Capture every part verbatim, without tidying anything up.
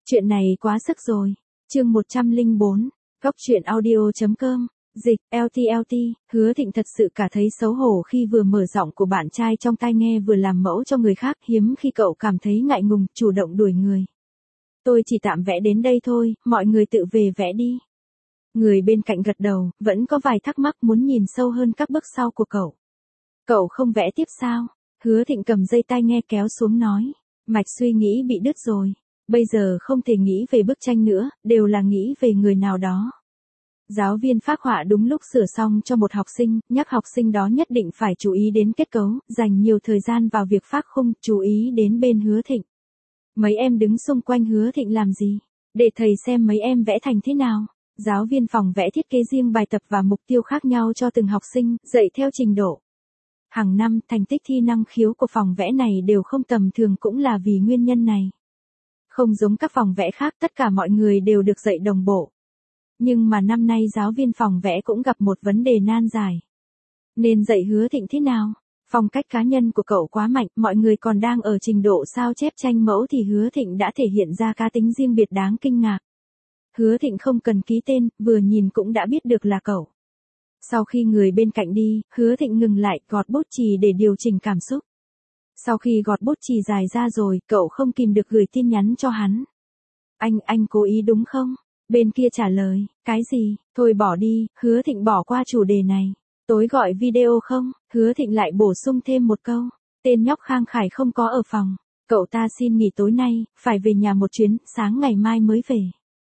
Chuyện này quá sức rồi. Chương một trăm lẻ bốn, Góc truyện audio chấm com, dịch, lờ tê lờ tê, Hứa Thịnh thật sự cả thấy xấu hổ khi vừa mở giọng của bạn trai trong tai nghe vừa làm mẫu cho người khác, hiếm khi cậu cảm thấy ngại ngùng, chủ động đuổi người. Tôi chỉ tạm vẽ đến đây thôi, mọi người tự về vẽ đi. Người bên cạnh gật đầu, vẫn có vài thắc mắc muốn nhìn sâu hơn các bước sau của cậu. Cậu không vẽ tiếp sao? Hứa Thịnh cầm dây tai nghe kéo xuống nói. Mạch suy nghĩ bị đứt rồi. Bây giờ không thể nghĩ về bức tranh nữa, đều là nghĩ về người nào đó. Giáo viên phác họa đúng lúc sửa xong cho một học sinh, nhắc học sinh đó nhất định phải chú ý đến kết cấu, dành nhiều thời gian vào việc phác khung, chú ý đến bên Hứa Thịnh. Mấy em đứng xung quanh Hứa Thịnh làm gì? Để thầy xem mấy em vẽ thành thế nào. Giáo viên phòng vẽ thiết kế riêng bài tập và mục tiêu khác nhau cho từng học sinh, dạy theo trình độ. Hàng năm, thành tích thi năng khiếu của phòng vẽ này đều không tầm thường cũng là vì nguyên nhân này. Không giống các phòng vẽ khác, tất cả mọi người đều được dạy đồng bộ. Nhưng mà năm nay giáo viên phòng vẽ cũng gặp một vấn đề nan giải. Nên dạy Hứa Thịnh thế nào? Phong cách cá nhân của cậu quá mạnh, mọi người còn đang ở trình độ sao chép tranh mẫu thì Hứa Thịnh đã thể hiện ra cá tính riêng biệt đáng kinh ngạc. Hứa Thịnh không cần ký tên, vừa nhìn cũng đã biết được là cậu. Sau khi người bên cạnh đi, Hứa Thịnh ngừng lại, gọt bút chì để điều chỉnh cảm xúc. Sau khi gọt bút chì dài ra rồi, cậu không kìm được gửi tin nhắn cho hắn. Anh, anh cố ý đúng không? Bên kia trả lời, cái gì, thôi bỏ đi, Hứa Thịnh bỏ qua chủ đề này. Tối gọi video không? Hứa Thịnh lại bổ sung thêm một câu. Tên nhóc Khang Khải không có ở phòng. Cậu ta xin nghỉ tối nay, phải về nhà một chuyến, sáng ngày mai mới về.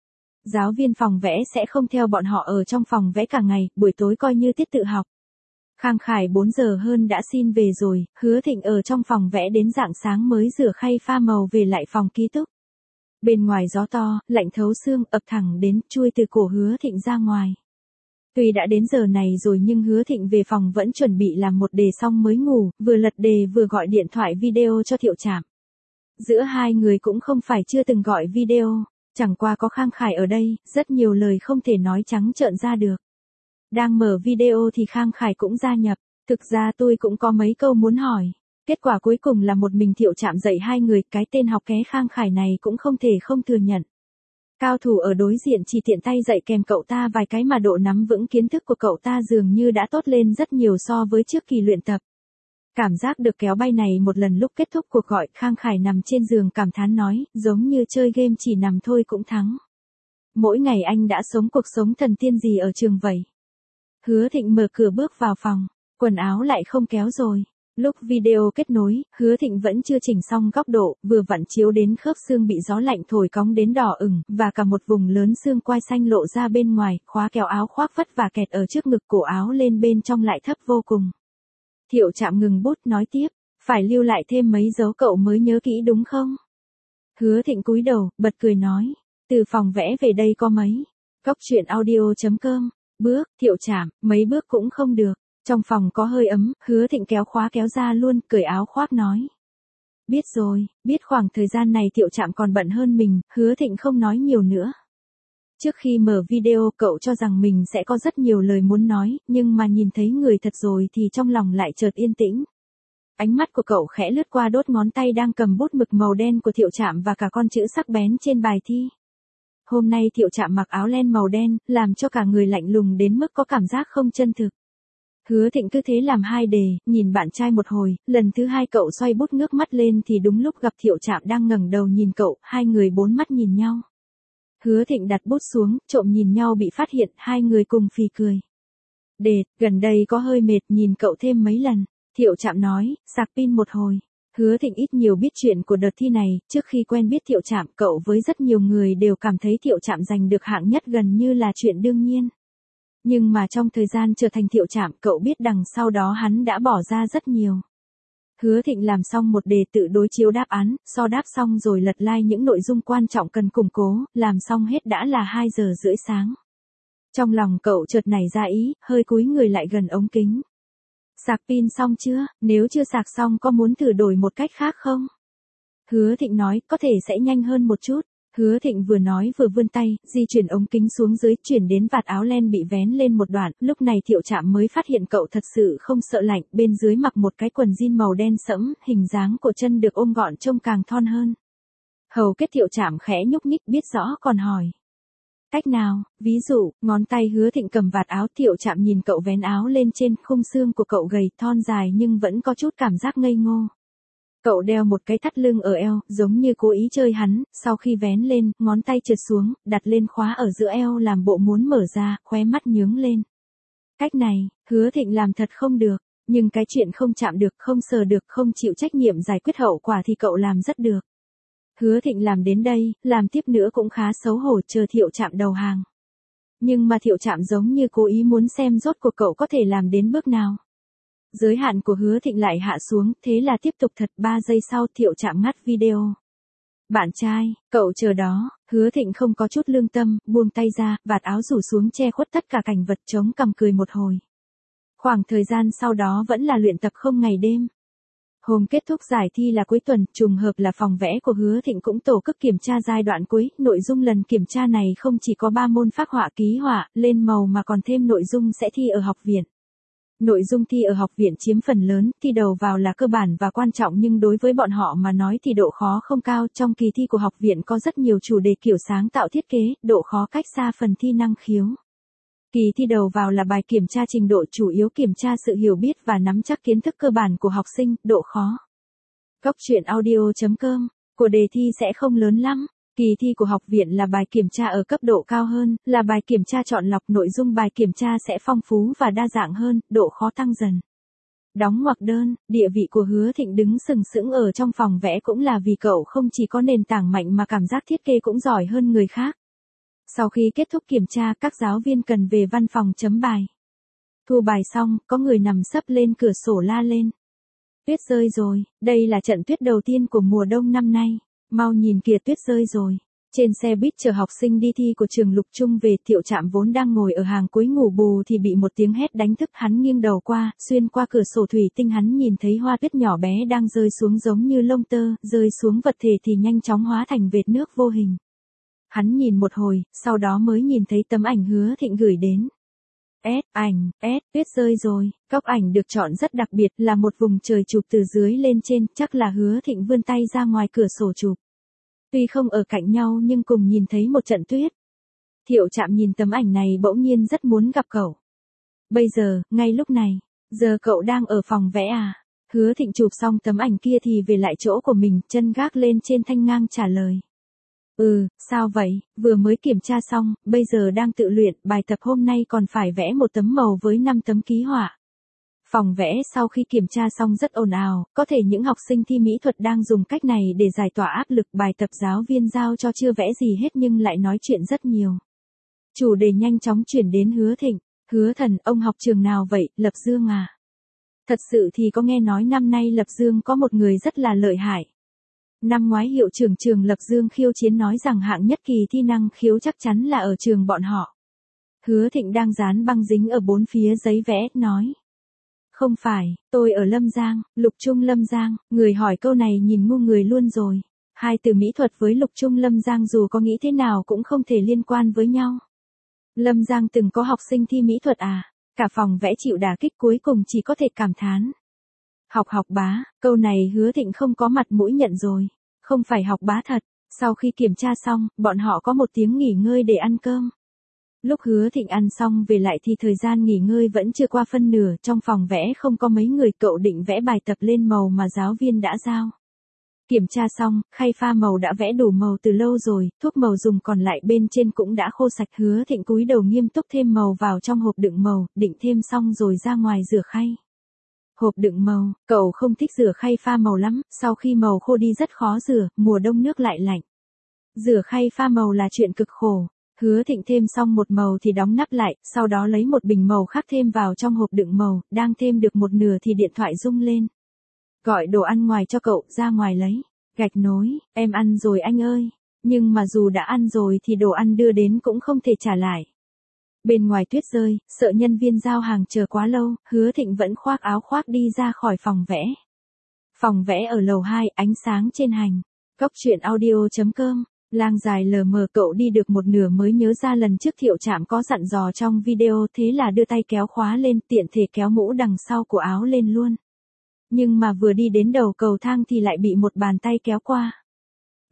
Giáo viên phòng vẽ sẽ không theo bọn họ ở trong phòng vẽ cả ngày, buổi tối coi như tiết tự học. Khang Khải bốn giờ hơn đã xin về rồi, Hứa Thịnh ở trong phòng vẽ đến rạng sáng mới rửa khay pha màu về lại phòng ký túc. Bên ngoài gió to, lạnh thấu xương, ập thẳng đến, chui từ cổ Hứa Thịnh ra ngoài. Tuy đã đến giờ này rồi nhưng Hứa Thịnh về phòng vẫn chuẩn bị làm một đề xong mới ngủ, vừa lật đề vừa gọi điện thoại video cho Thiệu Trạm. Giữa hai người cũng không phải chưa từng gọi video, chẳng qua có Khang Khải ở đây, rất nhiều lời không thể nói trắng trợn ra được. Đang mở video thì Khang Khải cũng gia nhập, thực ra tôi cũng có mấy câu muốn hỏi. Kết quả cuối cùng là một mình Thiệu Trạm dạy hai người, cái tên học ké Khang Khải này cũng không thể không thừa nhận. Cao thủ ở đối diện chỉ tiện tay dạy kèm cậu ta vài cái mà độ nắm vững kiến thức của cậu ta dường như đã tốt lên rất nhiều so với trước kỳ luyện tập. Cảm giác được kéo bay này một lần lúc kết thúc cuộc gọi, Khang Khải nằm trên giường cảm thán nói, giống như chơi game chỉ nằm thôi cũng thắng. Mỗi ngày anh đã sống cuộc sống thần tiên gì ở trường vậy? Hứa Thịnh mở cửa bước vào phòng, quần áo lại không kéo rồi. Lúc video kết nối, Hứa Thịnh vẫn chưa chỉnh xong góc độ, vừa vặn chiếu đến khớp xương bị gió lạnh thổi cong đến đỏ ửng, và cả một vùng lớn xương quai xanh lộ ra bên ngoài, khóa kéo áo khoác vất vả kẹt ở trước ngực, cổ áo lên bên trong lại thấp vô cùng. Thiệu Trạm ngừng bút nói tiếp, phải lưu lại thêm mấy dấu cậu mới nhớ kỹ đúng không? Hứa Thịnh cúi đầu, bật cười nói, từ phòng vẽ về đây có mấy? Góc truyện audio chấm com, bước, Thiệu Trạm, mấy bước cũng không được. Trong phòng có hơi ấm, Hứa Thịnh kéo khóa kéo ra luôn, cởi áo khoác nói. Biết rồi, biết khoảng thời gian này Thiệu Trạm còn bận hơn mình, Hứa Thịnh không nói nhiều nữa. Trước khi mở video cậu cho rằng mình sẽ có rất nhiều lời muốn nói, nhưng mà nhìn thấy người thật rồi thì trong lòng lại chợt yên tĩnh. Ánh mắt của cậu khẽ lướt qua đốt ngón tay đang cầm bút mực màu đen của Thiệu Trạm và cả con chữ sắc bén trên bài thi. Hôm nay Thiệu Trạm mặc áo len màu đen, làm cho cả người lạnh lùng đến mức có cảm giác không chân thực. Hứa Thịnh cứ thế làm hai đề, nhìn bạn trai một hồi, lần thứ hai cậu xoay bút ngước mắt lên thì đúng lúc gặp Thiệu Trạm đang ngẩng đầu nhìn cậu, hai người bốn mắt nhìn nhau. Hứa Thịnh đặt bút xuống, trộm nhìn nhau bị phát hiện, hai người cùng phì cười. Đề, gần đây có hơi mệt, nhìn cậu thêm mấy lần. Thiệu Trạm nói, sạc pin một hồi. Hứa Thịnh ít nhiều biết chuyện của đợt thi này, trước khi quen biết Thiệu Trạm cậu với rất nhiều người đều cảm thấy Thiệu Trạm giành được hạng nhất gần như là chuyện đương nhiên. Nhưng mà trong thời gian trở thành Thiệu Trạm cậu biết đằng sau đó hắn đã bỏ ra rất nhiều. Hứa Thịnh làm xong một đề tự đối chiếu đáp án, so đáp xong rồi lật like những nội dung quan trọng cần củng cố, làm xong hết đã là hai giờ rưỡi sáng. Trong lòng cậu chợt nảy ra ý, hơi cúi người lại gần ống kính. Sạc pin xong chưa, nếu chưa sạc xong có muốn thử đổi một cách khác không? Hứa Thịnh nói, có thể sẽ nhanh hơn một chút. Hứa Thịnh vừa nói vừa vươn tay, di chuyển ống kính xuống dưới, chuyển đến vạt áo len bị vén lên một đoạn, lúc này Thiệu Trạm mới phát hiện cậu thật sự không sợ lạnh, bên dưới mặc một cái quần jean màu đen sẫm, hình dáng của chân được ôm gọn trông càng thon hơn. Hầu kết Thiệu Trạm khẽ nhúc nhích biết rõ còn hỏi. Cách nào, ví dụ, ngón tay Hứa Thịnh cầm vạt áo. Thiệu Trạm nhìn cậu vén áo lên trên, khung xương của cậu gầy, thon dài nhưng vẫn có chút cảm giác ngây ngô. Cậu đeo một cái thắt lưng ở eo, giống như cố ý chơi hắn, sau khi vén lên, ngón tay trượt xuống, đặt lên khóa ở giữa eo làm bộ muốn mở ra, khóe mắt nhướng lên. Cách này, Hứa Thịnh làm thật không được, nhưng cái chuyện không chạm được, không sờ được, không chịu trách nhiệm giải quyết hậu quả thì cậu làm rất được. Hứa Thịnh làm đến đây, làm tiếp nữa cũng khá xấu hổ, chờ Thiệu Trạm đầu hàng. Nhưng mà Thiệu Trạm giống như cố ý muốn xem rốt cuộc cậu có thể làm đến bước nào. Giới hạn của Hứa Thịnh lại hạ xuống, thế là tiếp tục thật. Ba giây sau Thiệu Trạm ngắt video. Bạn trai, cậu chờ đó. Hứa Thịnh không có chút lương tâm, buông tay ra, vạt áo rủ xuống che khuất tất cả cảnh vật, chống cằm cười một hồi. Khoảng thời gian sau đó vẫn là luyện tập không ngày đêm. Hôm kết thúc giải thi là cuối tuần, trùng hợp là phòng vẽ của Hứa Thịnh cũng tổ chức kiểm tra giai đoạn cuối. Nội dung lần kiểm tra này không chỉ có ba môn phác họa, ký họa, lên màu mà còn thêm nội dung sẽ thi ở học viện. Nội dung thi ở học viện chiếm phần lớn, thi đầu vào là cơ bản và quan trọng nhưng đối với bọn họ mà nói thì độ khó không cao. Trong kỳ thi của học viện có rất nhiều chủ đề kiểu sáng tạo thiết kế, độ khó cách xa phần thi năng khiếu. Kỳ thi đầu vào là bài kiểm tra trình độ, chủ yếu kiểm tra sự hiểu biết và nắm chắc kiến thức cơ bản của học sinh, độ khó. Góc truyện audio chấm com, của đề thi sẽ không lớn lắm. Kỳ thi của học viện là bài kiểm tra ở cấp độ cao hơn, là bài kiểm tra chọn lọc, nội dung bài kiểm tra sẽ phong phú và đa dạng hơn, độ khó tăng dần. Đóng ngoặc đơn, địa vị của Hứa Thịnh đứng sừng sững ở trong phòng vẽ cũng là vì cậu không chỉ có nền tảng mạnh mà cảm giác thiết kế cũng giỏi hơn người khác. Sau khi kết thúc kiểm tra, các giáo viên cần về văn phòng chấm bài. Thu bài xong, có người nằm sấp lên cửa sổ la lên. Tuyết rơi rồi, đây là trận tuyết đầu tiên của mùa đông năm nay. Mau nhìn kìa, tuyết rơi rồi. Trên xe buýt chờ học sinh đi thi của trường Lục Trung về, Thiệu Trạm vốn đang ngồi ở hàng cuối ngủ bù thì bị một tiếng hét đánh thức. Hắn nghiêng đầu qua, xuyên qua cửa sổ thủy tinh hắn nhìn thấy hoa tuyết nhỏ bé đang rơi xuống giống như lông tơ, rơi xuống vật thể thì nhanh chóng hóa thành vệt nước vô hình. Hắn nhìn một hồi, sau đó mới nhìn thấy tấm ảnh Hứa Thịnh gửi đến. S, ảnh, S, tuyết rơi rồi. Góc ảnh được chọn rất đặc biệt, là một vùng trời chụp từ dưới lên trên, chắc là Hứa Thịnh vươn tay ra ngoài cửa sổ chụp. Tuy không ở cạnh nhau nhưng cùng nhìn thấy một trận tuyết. Thiệu Trạm nhìn tấm ảnh này bỗng nhiên rất muốn gặp cậu. Bây giờ, ngay lúc này, giờ cậu đang ở phòng vẽ à? Hứa Thịnh chụp xong tấm ảnh kia thì về lại chỗ của mình, chân gác lên trên thanh ngang trả lời. Ừ, sao vậy, vừa mới kiểm tra xong, bây giờ đang tự luyện, bài tập hôm nay còn phải vẽ một tấm màu với năm tấm ký họa. Phòng vẽ sau khi kiểm tra xong rất ồn ào, có thể những học sinh thi mỹ thuật đang dùng cách này để giải tỏa áp lực. Bài tập giáo viên giao cho chưa vẽ gì hết nhưng lại nói chuyện rất nhiều. Chủ đề nhanh chóng chuyển đến Hứa Thịnh. Hứa Thần, ông học trường nào vậy, Lập Dương à? Thật sự thì có nghe nói năm nay Lập Dương có một người rất là lợi hại. Năm ngoái hiệu trưởng trường Lập Dương khiêu chiến nói rằng hạng nhất kỳ thi năng khiếu chắc chắn là ở trường bọn họ. Hứa Thịnh đang dán băng dính ở bốn phía giấy vẽ, nói. Không phải, tôi ở Lâm Giang, Lục Trung Lâm Giang. Người hỏi câu này nhìn ngu người luôn rồi. Hai từ mỹ thuật với Lục Trung Lâm Giang dù có nghĩ thế nào cũng không thể liên quan với nhau. Lâm Giang từng có học sinh thi mỹ thuật à? Cả phòng vẽ chịu đả kích, cuối cùng chỉ có thể cảm thán. Học học bá, câu này Hứa Thịnh không có mặt mũi nhận rồi. Không phải học bá thật. Sau khi kiểm tra xong, bọn họ có một tiếng nghỉ ngơi để ăn cơm. Lúc Hứa Thịnh ăn xong về lại thì thời gian nghỉ ngơi vẫn chưa qua phân nửa, trong phòng vẽ không có mấy người, cậu định vẽ bài tập lên màu mà giáo viên đã giao. Kiểm tra xong, khay pha màu đã vẽ đủ màu từ lâu rồi, thuốc màu dùng còn lại bên trên cũng đã khô sạch. Hứa Thịnh cúi đầu nghiêm túc thêm màu vào trong hộp đựng màu, định thêm xong rồi ra ngoài rửa khay. Hộp đựng màu, cậu không thích rửa khay pha màu lắm, sau khi màu khô đi rất khó rửa, mùa đông nước lại lạnh. Rửa khay pha màu là chuyện cực khổ. Hứa Thịnh thêm xong một màu thì đóng nắp lại, sau đó lấy một bình màu khác thêm vào trong hộp đựng màu, đang thêm được một nửa thì điện thoại rung lên. Gọi đồ ăn ngoài cho cậu, ra ngoài lấy. Gạch nối, em ăn rồi anh ơi. Nhưng mà dù đã ăn rồi thì đồ ăn đưa đến cũng không thể trả lại. Bên ngoài tuyết rơi, sợ nhân viên giao hàng chờ quá lâu, Hứa Thịnh vẫn khoác áo khoác đi ra khỏi phòng vẽ. Phòng vẽ ở lầu hai, ánh sáng trên hành. Góc truyện audio chấm com. Lang dài lờ mờ, cậu đi được một nửa mới nhớ ra lần trước Thiệu Trạm có dặn dò trong video, thế là đưa tay kéo khóa lên, tiện thể kéo mũ đằng sau của áo lên luôn. Nhưng mà vừa đi đến đầu cầu thang thì lại bị một bàn tay kéo qua.